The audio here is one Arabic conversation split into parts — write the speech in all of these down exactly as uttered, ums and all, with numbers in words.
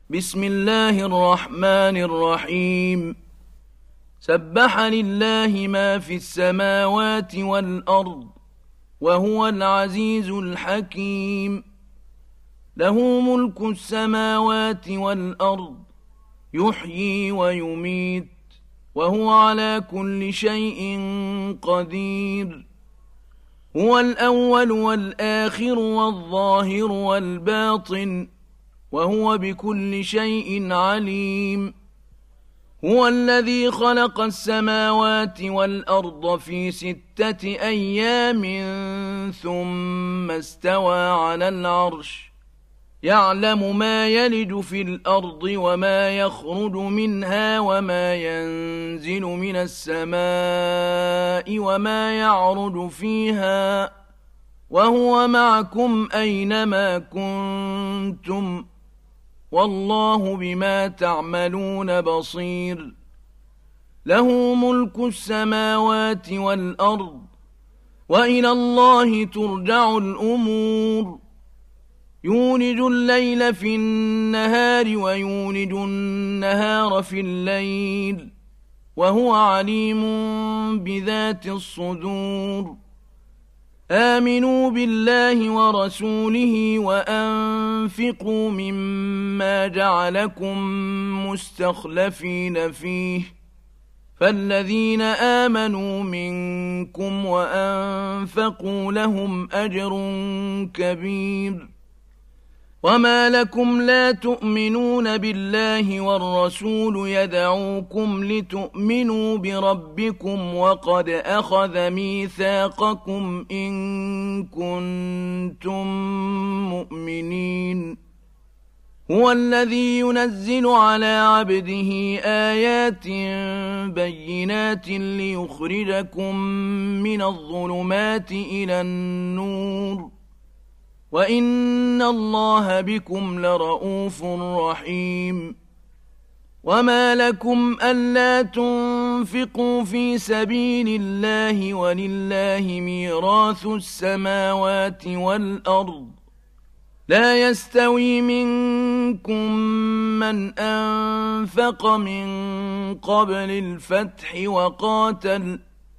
بسم الله الرحمن الرحيم سبح لله ما في السماوات والأرض وهو العزيز الحكيم له ملك السماوات والأرض يحيي ويميت وهو على كل شيء قدير هو الأول والآخر والظاهر والباطن وهو بكل شيء عليم هو الذي خلق السماوات والأرض في ستة أيام ثم استوى على العرش يعلم ما يلج في الأرض وما يخرج منها وما ينزل من السماء وما يعرج فيها وهو معكم أينما كنتم والله بما تعملون بصير له ملك السماوات والأرض وإلى الله ترجع الأمور يولج الليل في النهار ويولج النهار في الليل وهو عليم بذات الصدور آمنوا بالله ورسوله وأنفقوا مما جعلكم مستخلفين فيه فالذين آمنوا منكم وأنفقوا لهم أجر كبير وما لكم لا تؤمنون بالله والرسول يدعوكم لتؤمنوا بربكم وقد أخذ ميثاقكم إن كنتم مؤمنين هو الذي ينزل على عبده آيات بينات ليخرجكم من الظلمات إلى النور وإن الله بكم لرءوف رحيم وما لكم ألا تنفقوا في سبيل الله ولله ميراث السماوات والأرض لا يستوي منكم من أنفق من قبل الفتح وقاتل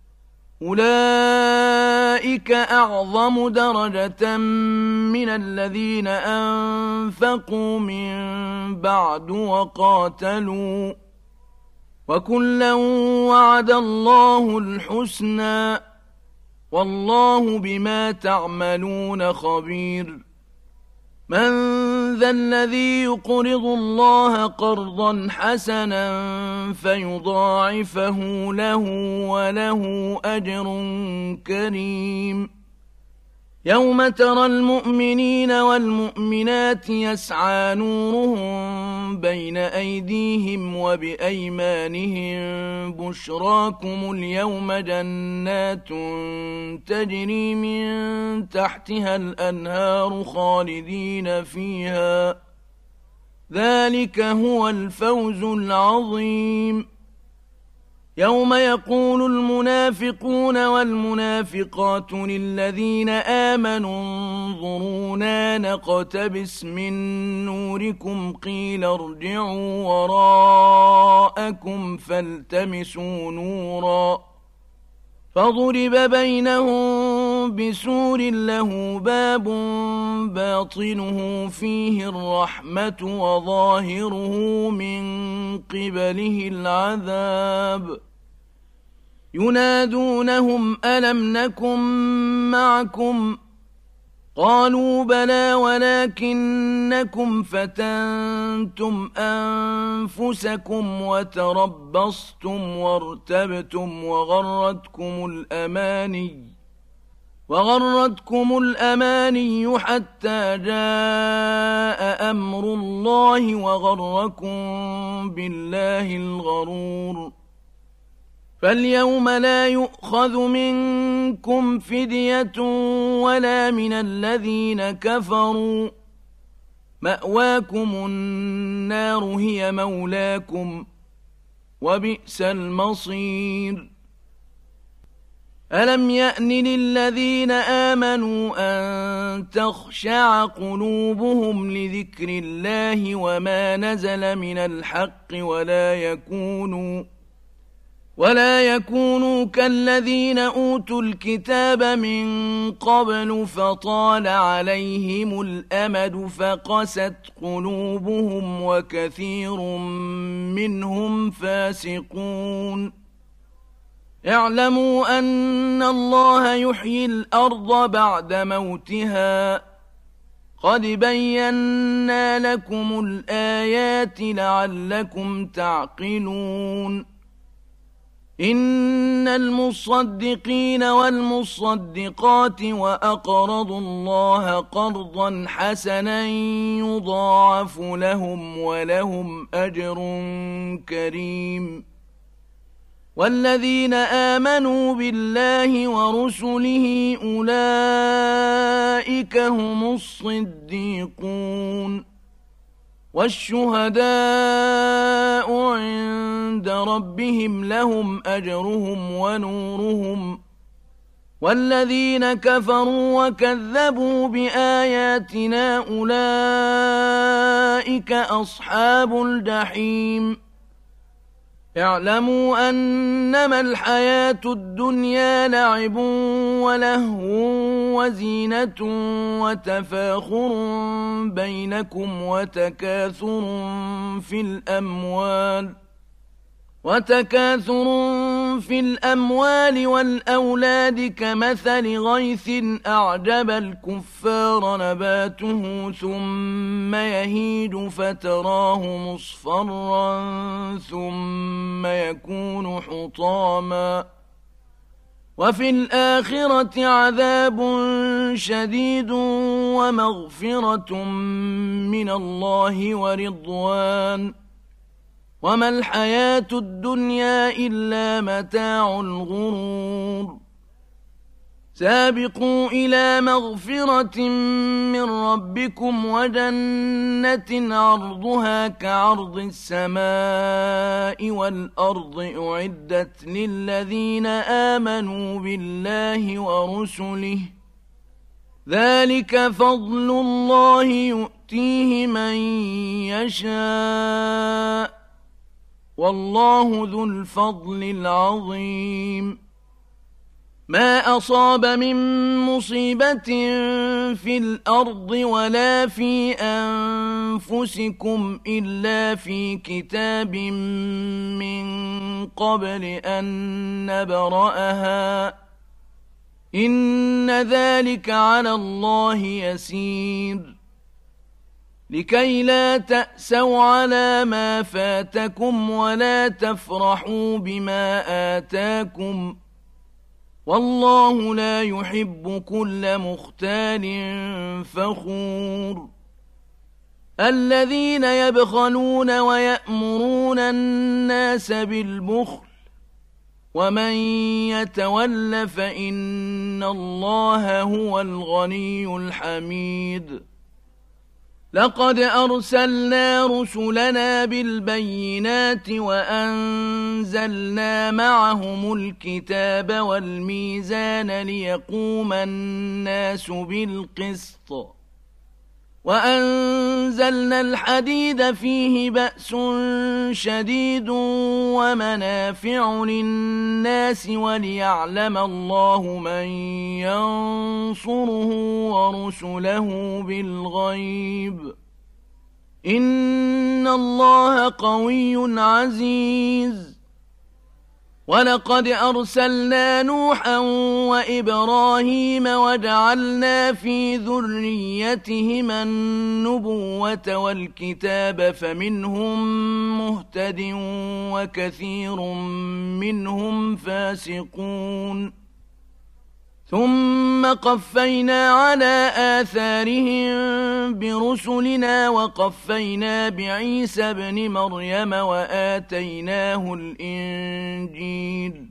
أولئك أعظم درجة من الذين أنفقوا من بعد وقاتلوا وكلا وعد الله الحسنى والله بما تعملون خبير من ذا الذي يقرض الله قرضا حسنا فيضاعفه له وله أجر كريم يوم ترى المؤمنين والمؤمنات يسعى نورهم بين أيديهم وبأيمانهم بشراكم اليوم جنات تجري من تحتها الأنهار خالدين فيها ذلك هو الفوز العظيم يوم يقول المنافقون والمنافقات للذين آمنوا انظرونا نقتبس من نوركم قيل ارجعوا وراءكم فالتمسوا نورا فضرب بينهم بسور له باب باطنه فيه الرحمة وظاهره من قبله العذاب ينادونهم ألم نكن معكم قالوا بلى ولكنكم فتنتم أنفسكم وتربصتم وارتبتم وغرتكم الأماني وغرتكم الأماني حتى جاء أمر الله وغركم بالله الغرور فاليوم لا يؤخذ منكم فدية ولا من الذين كفروا مأواكم النار هي مولاكم وبئس المصير ألم يأن للذين آمنوا أن تخشع قلوبهم لذكر الله وما نزل من الحق ولا يكونوا ولا يكونوا كالذين أوتوا الكتاب من قبل فطال عليهم الأمد فقست قلوبهم وكثير منهم فاسقون اعلموا أن الله يحيي الأرض بعد موتها قد بينا لكم الآيات لعلكم تعقلون إن المصدقين والمصدقات وأقرضوا الله قرضا حسنا يضاعف لهم ولهم أجر كريم والذين آمنوا بالله ورسله أولئك هم الصديقون والشهداء عند ربهم لهم أجرهم ونورهم والذين كفروا وكذبوا بآياتنا أولئك أصحاب الجحيم اعلموا أنما الحياة الدنيا لعب ولهو وزينة وتفاخر بينكم وتكاثر في الأموال وتكاثر في الأموال والأولاد كمثل غيث أعجب الكفار نباته ثم يهيج فتراه مصفرا ثم يكون حطاما وفي الآخرة عذاب شديد ومغفرة من الله ورضوان وما الحياة الدنيا إلا متاع الغرور سابقوا إلى مغفرة من ربكم وجنة عرضها كعرض السماء والأرض أعدت للذين آمنوا بالله ورسله ذلك فضل الله يؤتيه من يشاء والله ذو الفضل العظيم ما أصاب من مصيبة في الأرض ولا في أنفسكم إلا في كتاب من قبل أن نبرأها إن ذلك على الله يسير لكي لا تأسوا على ما فاتكم ولا تفرحوا بما آتاكم والله لا يحب كل مختال فخور الذين يبخلون ويأمرون الناس بالبخل ومن يتول فإن الله هو الغني الحميد لقد أرسلنا رسلنا بالبينات وأنزلنا معهم الكتاب والميزان ليقوم الناس بالقسط وأنزلنا الحديد فيه بأس شديد ومنافع للناس وليعلم الله من ينصره ورسله بالغيب إن الله قوي عزيز ولقد أرسلنا نوحا وإبراهيم وجعلنا في ذريتهما النبوة والكتاب فمنهم مهتد وكثير منهم فاسقون ثم قفينا على آثارهم برسلنا وقفينا بعيسى ابن مريم وآتيناه الإنجيل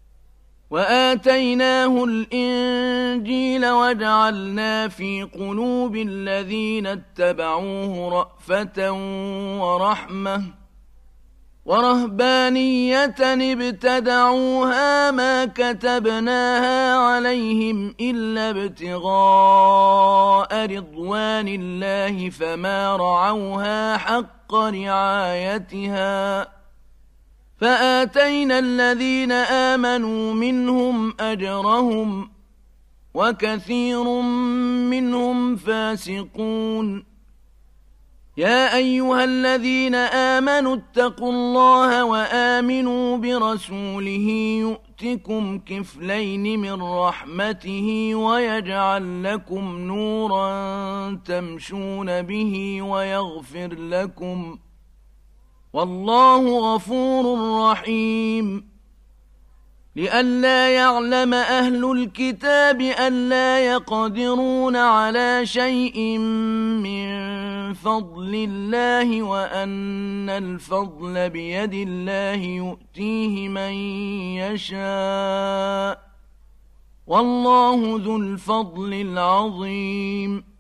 وآتيناه الإنجيل وجعلنا في قلوب الذين اتبعوه رأفة ورحمة ورهبانية ابتدعوها ما كتبناها عليهم إلا ابتغاء رضوان الله فما رعوها حق رعايتها فآتينا الذين آمنوا منهم أجرهم وكثير منهم فاسقون. يا أيها الذين آمنوا اتقوا الله وآمنوا برسوله يؤتكم كفلين من رحمته ويجعل لكم نورا تمشون به ويغفر لكم والله غفور رحيم. لئلا يعلم أهل الكتاب ألا يقدرون على شيء من فضل الله وأن الفضل بيد الله يؤتيه من يشاء والله ذو الفضل العظيم.